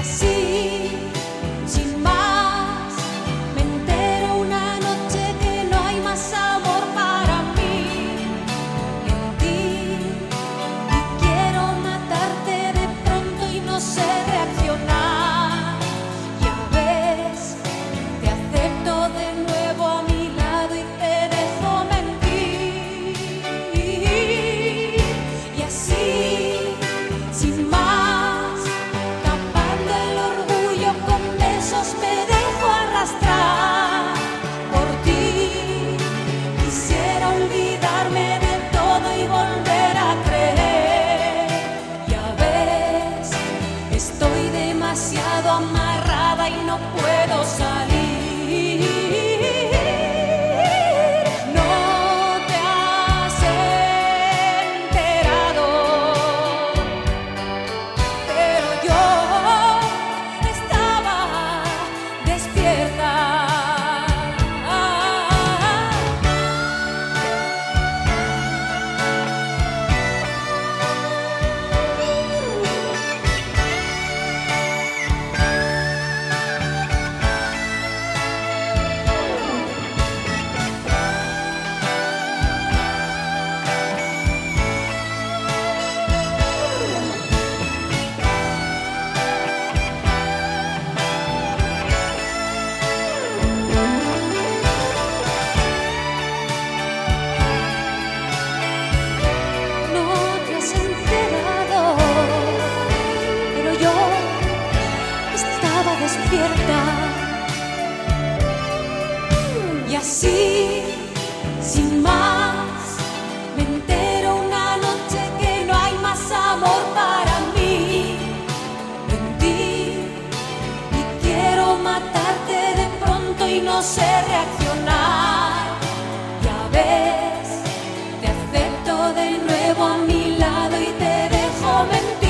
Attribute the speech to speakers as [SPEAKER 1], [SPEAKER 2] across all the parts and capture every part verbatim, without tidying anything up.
[SPEAKER 1] Y así, sin más, me entero una noche que no hay más amor para mí en ti. Y quiero matarte de pronto y no sé reaccionar. Ya ves, te acepto de nuevo a mi lado y te dejo mentir.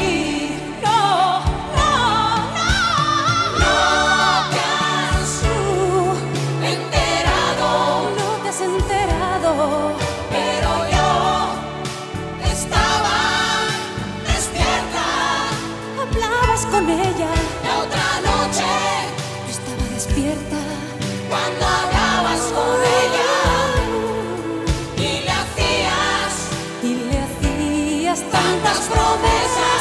[SPEAKER 1] Con ella
[SPEAKER 2] la otra noche
[SPEAKER 1] yo estaba despierta
[SPEAKER 2] cuando hablabas con ella y le hacías
[SPEAKER 1] y le hacías
[SPEAKER 2] tantas promesas.